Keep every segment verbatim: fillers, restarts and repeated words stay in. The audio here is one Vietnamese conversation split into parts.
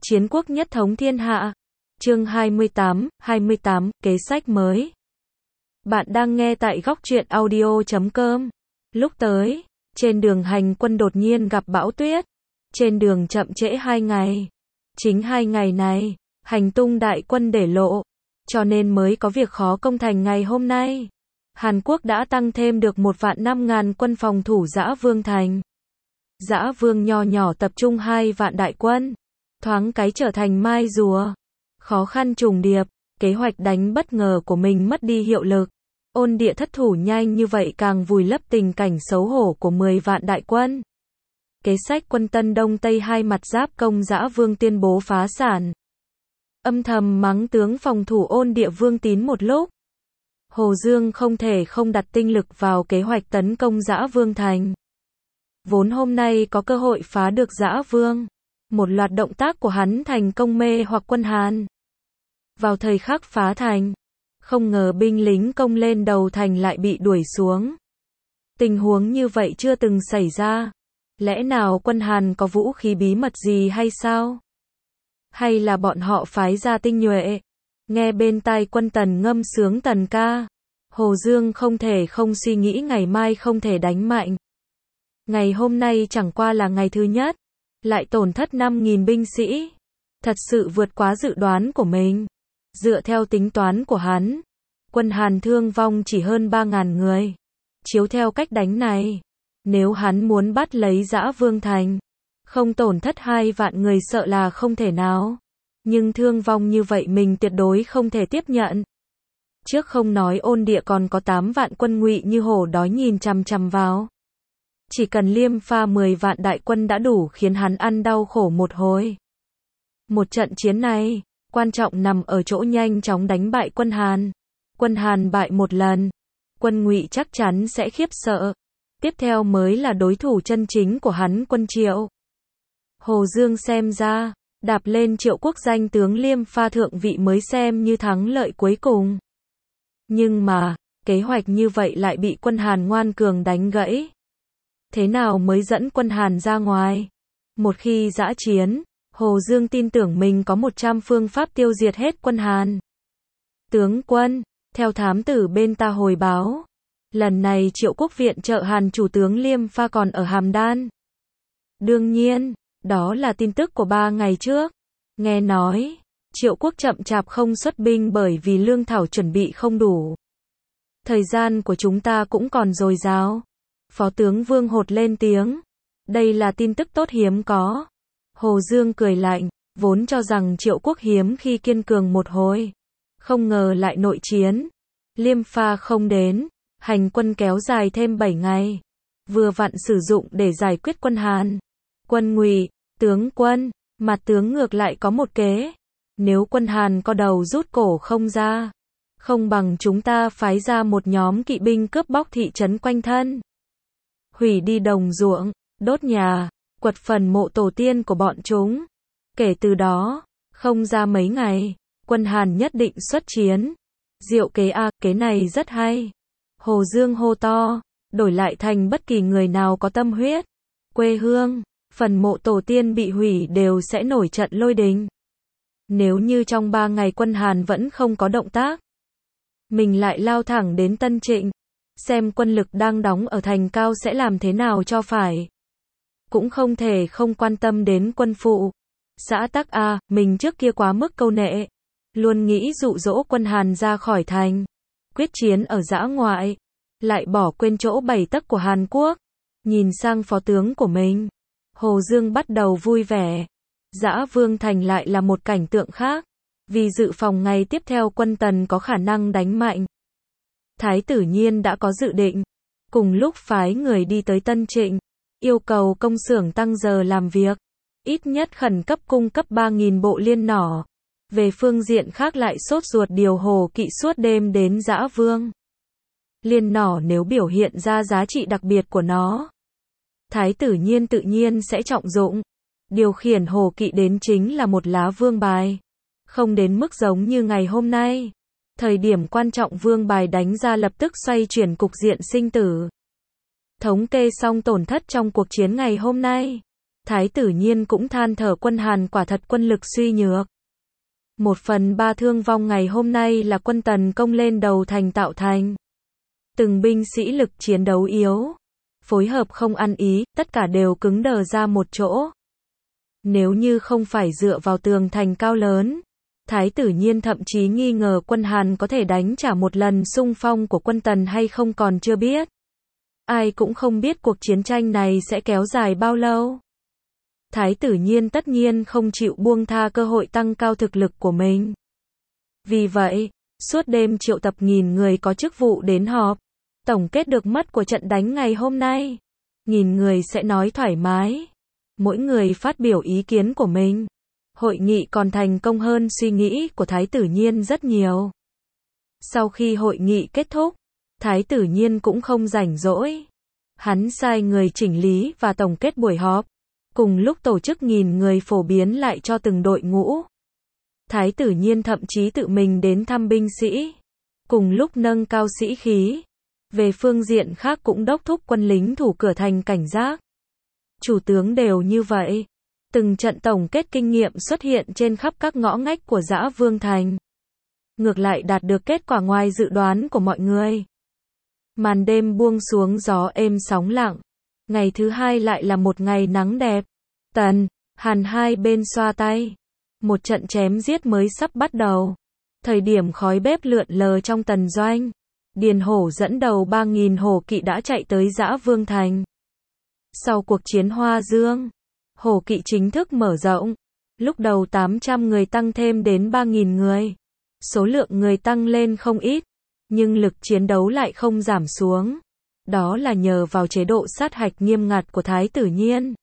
Chiến quốc nhất thống thiên hạ. Chương hai mươi tám, hai mươi tám, kế sách mới. Bạn đang nghe tại góc truyện audio chấm com. Lúc tới, trên đường hành quân đột nhiên gặp bão tuyết. Trên đường chậm trễ hai ngày. Chính hai ngày này, hành tung đại quân để lộ. Cho nên mới có việc khó công thành ngày hôm nay. Hàn Quốc đã tăng thêm được một vạn năm ngàn quân phòng thủ Dã Vương thành. Dã Vương nho nhỏ tập trung hai vạn đại quân. Thoáng cái trở thành mai rùa. Khó khăn trùng điệp, kế hoạch đánh bất ngờ của mình mất đi hiệu lực. Ôn địa thất thủ nhanh như vậy càng vùi lấp tình cảnh xấu hổ của mười vạn đại quân. Kế sách quân Tân Đông Tây hai mặt giáp công Dã Vương tuyên bố phá sản. Âm thầm mắng tướng phòng thủ Ôn địa Vương Tín một lúc. Hồ Dương không thể không đặt tinh lực vào kế hoạch tấn công Dã Vương thành. Vốn hôm nay có cơ hội phá được Dã Vương. Một loạt động tác của hắn thành công mê hoặc quân Hàn. Vào thời khắc phá thành, không ngờ binh lính công lên đầu thành lại bị đuổi xuống. Tình huống như vậy chưa từng xảy ra. Lẽ nào quân Hàn có vũ khí bí mật gì hay sao? Hay là bọn họ phái ra tinh nhuệ? Nghe bên tai quân Tần ngâm sướng tần ca. Hồ Dương không thể không suy nghĩ ngày mai không thể đánh mạnh. Ngày hôm nay chẳng qua là ngày thứ nhất. Lại tổn thất năm nghìn binh sĩ. Thật sự vượt quá dự đoán của mình. Dựa theo tính toán của hắn, quân Hàn thương vong chỉ hơn ba nghìn người. Chiếu theo cách đánh này, nếu hắn muốn bắt lấy Dã Vương thành, không tổn thất hai vạn người sợ là không thể nào. Nhưng thương vong như vậy mình tuyệt đối không thể tiếp nhận. Trước không nói Ôn địa còn có tám vạn quân Ngụy như hổ đói nhìn chằm chằm vào. Chỉ cần liêm pha mười vạn đại quân đã đủ khiến hắn ăn đau khổ một hồi. Một trận chiến này, quan trọng nằm ở chỗ nhanh chóng đánh bại quân Hàn. Quân Hàn bại một lần, quân Ngụy chắc chắn sẽ khiếp sợ. Tiếp theo mới là đối thủ chân chính của hắn quân Triệu. Hồ Dương xem ra, đạp lên Triệu Quốc danh tướng liêm pha thượng vị mới xem như thắng lợi cuối cùng. Nhưng mà, kế hoạch như vậy lại bị quân Hàn ngoan cường đánh gãy. Thế nào mới dẫn quân Hàn ra ngoài? Một khi dã chiến, Hồ Dương tin tưởng mình có một trăm phương pháp tiêu diệt hết quân Hàn. Tướng quân, theo thám tử bên ta hồi báo, lần này Triệu Quốc viện trợ Hàn chủ tướng Liêm Pha còn ở Hàm Đan. Đương nhiên, đó là tin tức của ba ngày trước. Nghe nói, Triệu Quốc chậm chạp không xuất binh bởi vì lương thảo chuẩn bị không đủ. Thời gian của chúng ta cũng còn dồi dào. Phó tướng Vương Hột lên tiếng. Đây là tin tức tốt hiếm có. Hồ Dương cười lạnh, vốn cho rằng Triệu Quốc hiếm khi kiên cường một hồi. Không ngờ lại nội chiến. Liêm pha không đến, hành quân kéo dài thêm bảy ngày. Vừa vặn sử dụng để giải quyết quân Hàn. Quân Ngụy, tướng quân, mặt tướng ngược lại có một kế. Nếu quân Hàn có đầu rút cổ không ra, không bằng chúng ta phái ra một nhóm kỵ binh cướp bóc thị trấn quanh thân. Hủy đi đồng ruộng, đốt nhà, quật phần mộ tổ tiên của bọn chúng. Kể từ đó, không ra mấy ngày, quân Hàn nhất định xuất chiến. Diệu kế a, kế này rất hay. Hồ Dương hô to, đổi lại thành bất kỳ người nào có tâm huyết, quê hương, phần mộ tổ tiên bị hủy đều sẽ nổi trận lôi đình. Nếu như trong ba ngày quân Hàn vẫn không có động tác, mình lại lao thẳng đến Tân Trịnh. Xem quân lực đang đóng ở thành cao sẽ làm thế nào cho phải. Cũng không thể không quan tâm đến quân phụ. Xã Tắc A, mình trước kia quá mức câu nệ. Luôn nghĩ dụ dỗ quân Hàn ra khỏi thành. Quyết chiến ở dã ngoại. Lại bỏ quên chỗ bảy tấc của Hàn Quốc. Nhìn sang phó tướng của mình. Hồ Dương bắt đầu vui vẻ. Dã Vương thành lại là một cảnh tượng khác. Vì dự phòng ngày tiếp theo quân Tần có khả năng đánh mạnh. Thái tử Nhiên đã có dự định, cùng lúc phái người đi tới Tân Trịnh, yêu cầu công xưởng tăng giờ làm việc, ít nhất khẩn cấp cung cấp ba nghìn bộ liên nỏ. Về phương diện khác lại sốt ruột điều hồ kỵ suốt đêm đến Dã Vương. Liên nỏ nếu biểu hiện ra giá trị đặc biệt của nó, Thái tử Nhiên tự nhiên sẽ trọng dụng. Điều khiển hồ kỵ đến chính là một lá vương bài, không đến mức giống như ngày hôm nay. Thời điểm quan trọng vương bài đánh ra lập tức xoay chuyển cục diện sinh tử. Thống kê xong tổn thất trong cuộc chiến ngày hôm nay. Thái tử Nhiên cũng than thở quân Hàn quả thật quân lực suy nhược. Một phần ba thương vong ngày hôm nay là quân tấn công lên đầu thành tạo thành. Từng binh sĩ lực chiến đấu yếu, phối hợp không ăn ý, tất cả đều cứng đờ ra một chỗ. Nếu như không phải dựa vào tường thành cao lớn, Thái tử Nhiên thậm chí nghi ngờ quân Hàn có thể đánh trả một lần xung phong của quân Tần hay không còn chưa biết. Ai cũng không biết cuộc chiến tranh này sẽ kéo dài bao lâu. Thái tử Nhiên tất nhiên không chịu buông tha cơ hội tăng cao thực lực của mình. Vì vậy, suốt đêm triệu tập nghìn người có chức vụ đến họp, tổng kết được mất của trận đánh ngày hôm nay. Nghìn người sẽ nói thoải mái, mỗi người phát biểu ý kiến của mình. Hội nghị còn thành công hơn suy nghĩ của Thái tử Nhiên rất nhiều. Sau khi hội nghị kết thúc, Thái tử Nhiên cũng không rảnh rỗi. Hắn sai người chỉnh lý và tổng kết buổi họp, cùng lúc tổ chức nghìn người phổ biến lại cho từng đội ngũ. Thái tử Nhiên thậm chí tự mình đến thăm binh sĩ, cùng lúc nâng cao sĩ khí. Về phương diện khác cũng đốc thúc quân lính thủ cửa thành cảnh giác. Chủ tướng đều như vậy. Từng trận tổng kết kinh nghiệm xuất hiện trên khắp các ngõ ngách của Dã Vương Thành. Ngược lại đạt được kết quả ngoài dự đoán của mọi người. Màn đêm buông xuống, gió êm sóng lặng. Ngày thứ hai lại là một ngày nắng đẹp. Tần, Hàn hai bên xoa tay. Một trận chém giết mới sắp bắt đầu. Thời điểm khói bếp lượn lờ trong tần doanh, Điền Hổ dẫn đầu ba nghìn hổ kỵ đã chạy tới Dã Vương Thành. Sau cuộc chiến Hoa Dương, hổ kỵ chính thức mở rộng. Lúc đầu tám trăm người tăng thêm đến ba nghìn người. Số lượng người tăng lên không ít, nhưng lực chiến đấu lại không giảm xuống. Đó là nhờ vào chế độ sát hạch nghiêm ngặt của Thái tử Nhiên.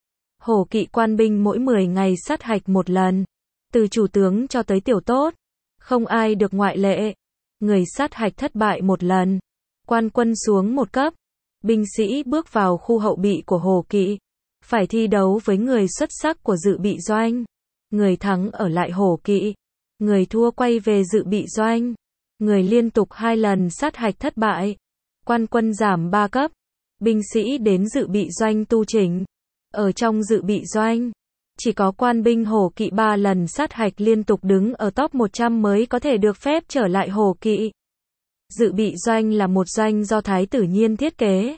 Hổ kỵ quan binh mỗi mười ngày sát hạch một lần, từ chủ tướng cho tới tiểu tốt, không ai được ngoại lệ. Người sát hạch thất bại một lần, quan quân xuống một cấp. Binh sĩ bước vào khu hậu bị của hổ kỵ, phải thi đấu với người xuất sắc của dự bị doanh. Người thắng ở lại hổ kỵ, người thua quay về dự bị doanh. Người liên tục hai lần sát hạch thất bại, quan quân giảm ba cấp. Binh sĩ đến dự bị doanh tu chỉnh. Ở trong dự bị doanh, chỉ có quan binh hổ kỵ ba lần sát hạch liên tục đứng ở top một trăm mới có thể được phép trở lại hổ kỵ. Dự bị doanh là một doanh do Thái tử Nhiên thiết kế.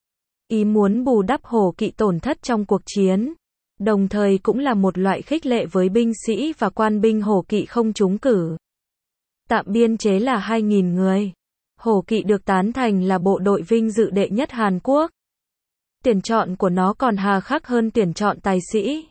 Ý muốn bù đắp hổ kỵ tổn thất trong cuộc chiến, đồng thời cũng là một loại khích lệ với binh sĩ và quan binh hổ kỵ không trúng cử. Tạm biên chế là hai nghìn người. Hổ kỵ được tán thành là bộ đội vinh dự đệ nhất Hàn Quốc. Tuyển chọn của nó còn hà khắc hơn tuyển chọn tài sĩ.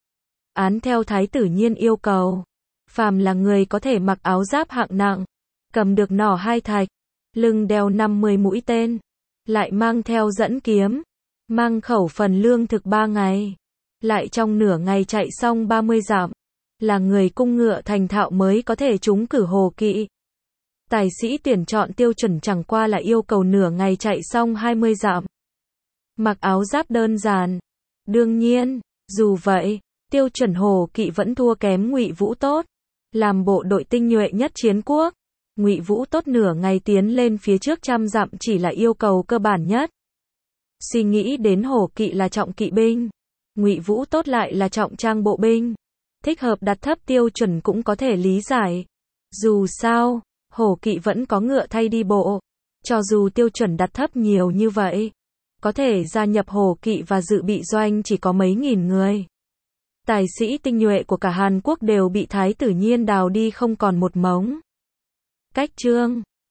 Án theo Thái tử Nhiên yêu cầu, phàm là người có thể mặc áo giáp hạng nặng, cầm được nỏ hai thạch, lưng đeo năm mươi mũi tên, lại mang theo dẫn kiếm, mang khẩu phần lương thực ba ngày, lại trong nửa ngày chạy xong ba mươi dặm, là người cung ngựa thành thạo mới có thể trúng cử hổ kỵ. Tài sĩ tuyển chọn tiêu chuẩn chẳng qua là yêu cầu nửa ngày chạy xong hai mươi dặm, mặc áo giáp đơn giản. Đương nhiên, dù vậy, tiêu chuẩn hổ kỵ vẫn thua kém Ngụy Vũ Tốt, làm bộ đội tinh nhuệ nhất chiến quốc. Ngụy Vũ Tốt nửa ngày tiến lên phía trước trăm dặm chỉ là yêu cầu cơ bản nhất. Suy nghĩ đến hổ kỵ là trọng kỵ binh, Ngụy Vũ Tốt lại là trọng trang bộ binh, thích hợp đặt thấp tiêu chuẩn cũng có thể lý giải. Dù sao, hổ kỵ vẫn có ngựa thay đi bộ, cho dù tiêu chuẩn đặt thấp nhiều như vậy, có thể gia nhập hổ kỵ và dự bị doanh chỉ có mấy nghìn người. Tài sĩ tinh nhuệ của cả Hàn Quốc đều bị Thái tử Nhiên đào đi không còn một mống. Cách chương